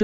Chương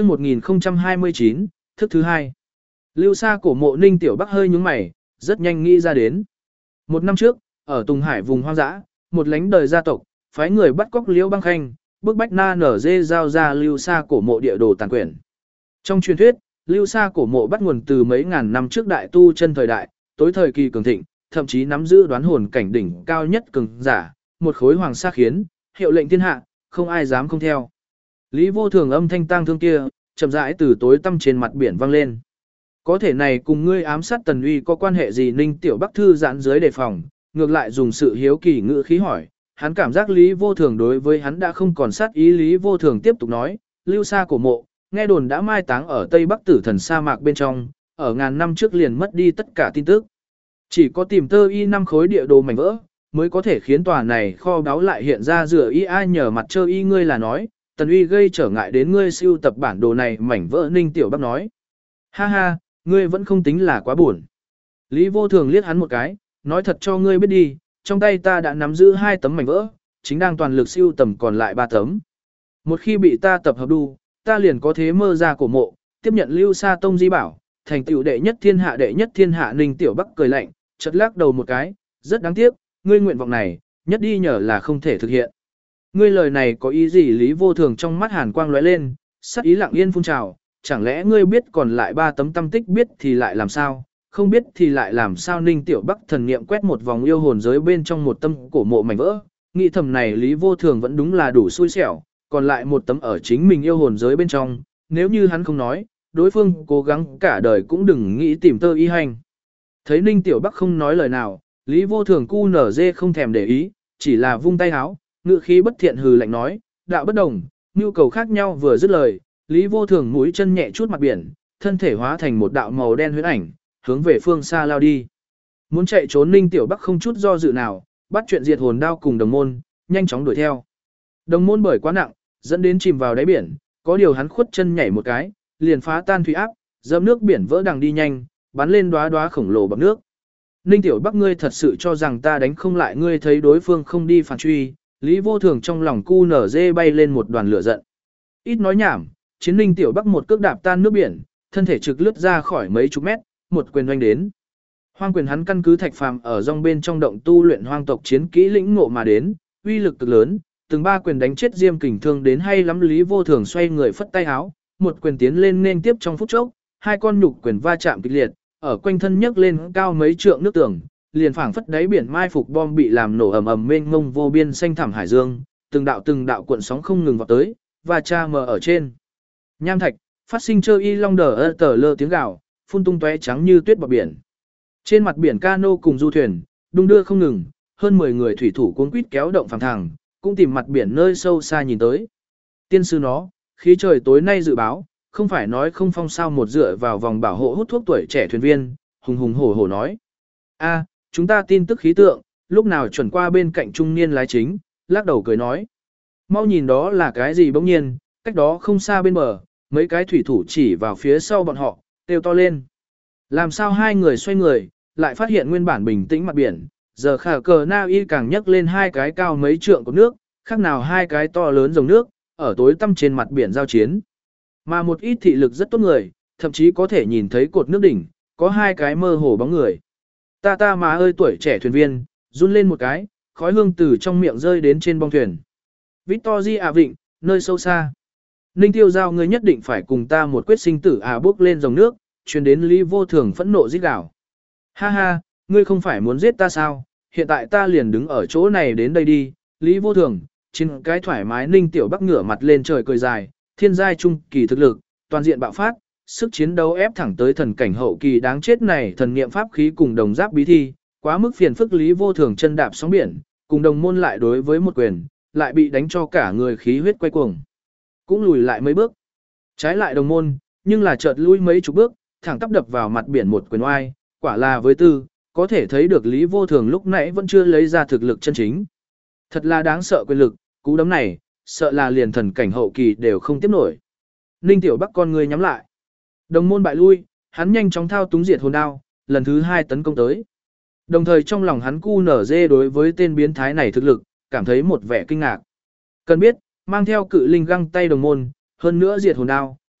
1029, thức thứ hai. Lưu Sa cổ mộ Ninh Tiểu Bắc hơi nhướng mày, rất nhanh nghĩ ra đến. Một năm trước, ở Tùng Hải vùng hoang dã, một lánh đời gia tộc, phái người bắt cóc Liễu Băng Khanh, bức bách Na Nở Dê giao ra Lưu Sa cổ mộ địa đồ tàn quyển. Trong truyền thuyết, Lưu Sa cổ mộ bắt nguồn từ mấy ngàn năm trước đại tu chân thời đại, tối thời kỳ cường thịnh, thậm chí nắm giữ đoán hồn cảnh đỉnh cao nhất cường giả, một khối hoàng sa khiến, hiệu lệnh thiên hạ, không ai dám không theo. Lý Vô Thường âm thanh tang thương kia, chậm rãi từ tối tăm trên mặt biển vang lên. Có thể này cùng ngươi ám sát Tần Uy có quan hệ gì? Ninh Tiểu Bắc thư giãn dưới đề phòng, ngược lại dùng sự hiếu kỳ ngữ khí hỏi. Hắn cảm giác Lý Vô Thường đối với hắn đã không còn sát ý. Lý Vô Thường tiếp tục nói, Lưu Sa cổ mộ, nghe đồn đã mai táng ở Tây Bắc Tử Thần sa mạc bên trong, ở ngàn năm trước liền mất đi tất cả tin tức. Chỉ có tìm tơ y 5 khối địa đồ mảnh vỡ, mới có thể khiến tòa này kho báu lại hiện ra rửa y ai nhờ mặt trơ y. Ngươi là nói, Tần Uy gây trở ngại đến ngươi siêu tập bản đồ này mảnh vỡ? Ninh Tiểu Bắc nói. Ha ha, ngươi vẫn không tính là quá buồn. Lý Vô Thường liếc hắn một cái, nói thật cho ngươi biết đi, trong tay ta đã nắm giữ 2 tấm mảnh vỡ, chính đang toàn lực siêu tầm còn lại 3 tấm. Một khi bị ta tập hợp đu, ta liền có thế mơ ra cổ mộ, tiếp nhận Lưu Sa tông di bảo, thành tựu đệ nhất thiên hạ đệ nhất thiên hạ. Ninh Tiểu Bắc cười lạnh, chợt lắc đầu một cái, rất đáng tiếc, ngươi nguyện vọng này, nhất đi nhờ là không thể thực hiện. Ngươi lời này có ý gì? Lý Vô Thường trong mắt hàn quang lóe lên, sắc ý lặng yên phun trào, chẳng lẽ ngươi biết còn lại 3 tấm tâm tích, biết thì lại làm sao, không biết thì lại làm sao? Ninh Tiểu Bắc thần niệm quét một vòng yêu hồn giới bên trong một tâm cổ mộ mảnh vỡ, nghĩ thầm này Lý Vô Thường vẫn đúng là đủ xui xẻo, còn lại một tấm ở chính mình yêu hồn giới bên trong, nếu như hắn không nói, đối phương cố gắng cả đời cũng đừng nghĩ tìm tơ y hành. Thấy Ninh Tiểu Bắc không nói lời nào, Lý Vô Thường cu nở dê không thèm để ý, chỉ là vung tay háo, ngự khí bất thiện hừ lạnh nói, đạo bất đồng, nhu cầu khác nhau. Vừa dứt lời, Lý Vô Thường mũi chân nhẹ chút mặt biển, thân thể hóa thành một đạo màu đen huyễn ảnh, hướng về phương xa lao đi. Muốn chạy trốn Ninh Tiểu Bắc không chút do dự nào, bắt chuyện diệt hồn đao cùng đồng môn, nhanh chóng đuổi theo. Đồng môn bởi quá nặng, dẫn đến chìm vào đáy biển, có điều hắn khuất chân nhảy một cái, liền phá tan thủy áp, dẫm nước biển vỡ đằng đi nhanh, bắn lên đóa đóa khổng lồ bọt nước. Ninh Tiểu Bắc, ngươi thật sự cho rằng ta đánh không lại ngươi? Thấy đối phương không đi phản truy, Lý Vô Thường trong lòng cu nở dê bay lên một đoàn lửa giận. Ít nói nhảm, chiến Ninh Tiểu Bắc một cước đạp tan nước biển, thân thể trực lướt ra khỏi mấy chục mét, một quyền oanh đến. Hoang quyền hắn căn cứ thạch phàm ở rong bên trong động tu luyện hoang tộc chiến kỹ lĩnh ngộ mà đến, uy lực cực lớn, từng 3 quyền đánh chết Diêm Kình Thương đến hay lắm. Lý Vô Thường xoay người phất tay áo, một quyền tiến lên nên tiếp trong phút chốc, 2 con nhục quyền va chạm kịch liệt, ở quanh thân nhấc lên cao mấy trượng nước tường, liền phảng phất đáy biển mai phục bom bị làm nổ ầm ầm mênh mông vô biên xanh thẳm hải dương, từng đạo cuộn sóng không ngừng vọt tới, và cha mờ ở trên nham thạch, phát sinh chơ y long đờ tờ lơ tiếng gào, phun tung tóe trắng như tuyết bọt biển. Trên mặt biển cano cùng du thuyền đung đưa không ngừng, hơn 10 người thủy thủ cuống quýt kéo động phẳng thẳng, cũng tìm mặt biển nơi sâu xa nhìn tới. Tiên sư nó, khí trời tối nay dự báo, không phải nói không phong sao? Một dựa vào vòng bảo hộ hút thuốc tuổi trẻ thuyền viên, hùng hùng hổ hổ nói. A, chúng ta tin tức khí tượng, lúc nào chuẩn qua bên cạnh trung niên lái chính, lắc đầu cười nói. Mau nhìn đó là cái gì? Bỗng nhiên, cách đó không xa bên bờ, mấy cái thủy thủ chỉ vào phía sau bọn họ, kêu to lên. Làm sao? 2 người xoay người, lại phát hiện nguyên bản bình tĩnh mặt biển, giờ khả cờ na y càng nhấc lên 2 cái cao mấy trượng của nước, khác nào 2 cái to lớn dòng nước, ở tối tăm trên mặt biển giao chiến. Mà một ít thị lực rất tốt người, thậm chí có thể nhìn thấy cột nước đỉnh, có 2 cái mơ hồ bóng người. Ta má ơi! Tuổi trẻ thuyền viên, run lên một cái, khói hương từ trong miệng rơi đến trên bong thuyền. Victory Vịnh, nơi sâu xa. Ninh Tiêu Giao, ngươi nhất định phải cùng ta một quyết sinh tử bước lên dòng nước, truyền đến Lý Vô Thường phẫn nộ rít gào. Ha ha, ngươi không phải muốn giết ta sao? Hiện tại ta liền đứng ở chỗ này, đến đây đi. Lý Vô Thường, trên cái thoải mái. Ninh Tiểu Bắc ngửa mặt lên trời cười dài, thiên giai trung kỳ thực lực, toàn diện bạo phát, sức chiến đấu ép thẳng tới thần cảnh hậu kỳ. Đáng chết này, thần niệm pháp khí cùng đồng giáp bí thi, quá mức phiền phức. Lý Vô Thường chân đạp sóng biển, cùng đồng môn lại đối với một quyền, lại bị đánh cho cả người khí huyết quay cuồng, cũng lùi lại mấy bước. Trái lại đồng môn, nhưng là chợt lui mấy chục bước, thẳng tắp đập vào mặt biển một quyền oai, quả là với tư, có thể thấy được Lý Vô Thường lúc nãy vẫn chưa lấy ra thực lực chân chính. Thật là đáng sợ quyền lực, cú đấm này, sợ là liền thần cảnh hậu kỳ đều không tiếp nổi. Ninh Tiểu Bắc con người nhắm lại. Đồng môn bại lui, hắn nhanh chóng thao túng diệt hồn đao, lần thứ 2 tấn công tới. Đồng thời trong lòng hắn cu nở dê đối với tên biến thái này thực lực, cảm thấy một vẻ kinh ngạc. Cần biết, mang theo cự linh găng tay đồng môn, hơn nữa diệt hồn đao,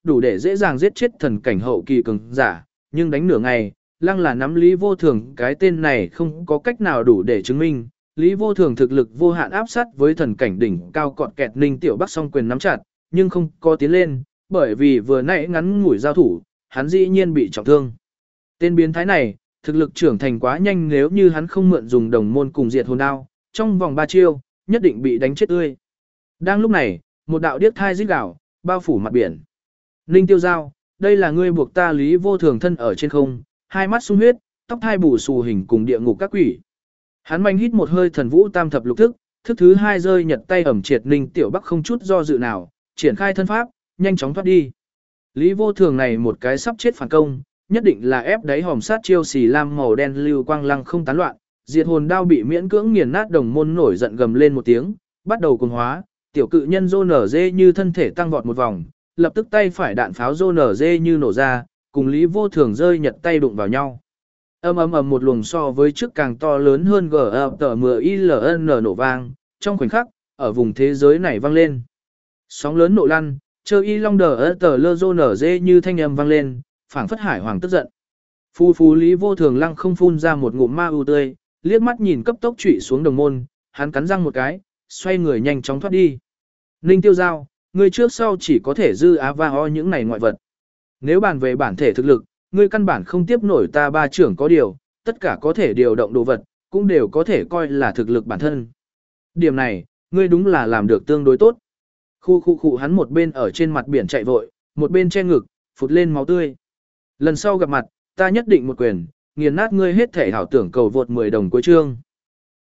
đủ để dễ dàng giết chết thần cảnh hậu kỳ cường giả, nhưng đánh nửa ngày, lăng là nắm Lý Vô Thường cái tên này không có cách nào đủ để chứng minh. Lý Vô Thường thực lực vô hạn áp sát với thần cảnh đỉnh cao cọt kẹt Ninh Tiểu Bắc song quyền nắm chặt, nhưng không có tiến lên, bởi vì vừa nãy ngắn ngủi giao thủ, hắn dĩ nhiên bị trọng thương. Tên biến thái này, thực lực trưởng thành quá nhanh, nếu như hắn không mượn dùng đồng môn cùng diệt hồn đao, trong vòng 3 chiêu, nhất định bị đánh chết tươi. Đang lúc này, một đạo điếc thai rít gào, bao phủ mặt biển. Ninh Tiêu Giao, đây là ngươi buộc ta Lý Vô Thường thân ở trên không, hai mắt sung huyết, tóc thai bù xù hình cùng địa ngục các quỷ. Hắn mạnh hít một hơi thần vũ tam thập lục thức, thức thứ 2 rơi nhật tay ẩm triệt Ninh Tiểu Bắc không chút do dự nào, triển khai thân pháp, nhanh chóng thoát đi. Lý Vô Thường này một cái sắp chết phản công, nhất định là ép đáy hòm sát chiêu xì lam màu đen lưu quang lăng không tán loạn, diệt hồn đao bị miễn cưỡng nghiền nát, đồng môn nổi giận gầm lên một tiếng, bắt đầu cuồng hóa, tiểu cự nhân rô nở dê như thân thể tăng vọt một vòng, lập tức tay phải đạn pháo rô nở dê như nổ ra, cùng Lý Vô Thường rơi nhật tay đụng vào nhau. Ầm một luồng so với trước càng to lớn hơn GMTMILN nổ vang, trong khoảnh khắc, ở vùng thế giới này vang lên. Sóng lớn nổ lăn, chơ y long đờ tờ lơ rô nở dê như thanh âm vang lên, phảng phất hải hoàng tức giận. Phù Lý Vô Thường lăng không phun ra một ngụm ma ưu tươi, liếc mắt nhìn cấp tốc trụy xuống đồng môn, hắn cắn răng một cái, xoay người nhanh chóng thoát đi. Ninh Tiêu Giao, ngươi trước sau chỉ có thể dư á va ho những này ngoại vật. Nếu bàn về bản thể thực lực, ngươi căn bản không tiếp nổi ta ba trưởng có điều, tất cả có thể điều động đồ vật, cũng đều có thể coi là thực lực bản thân. Điểm này, ngươi đúng là làm được tương đối tốt. Khu hắn một bên ở trên mặt biển chạy vội, một bên che ngực, phụt lên máu tươi. Lần sau gặp mặt, ta nhất định một quyền, nghiền nát ngươi hết thể hảo tưởng cầu vượt 10 đồng cuối chương.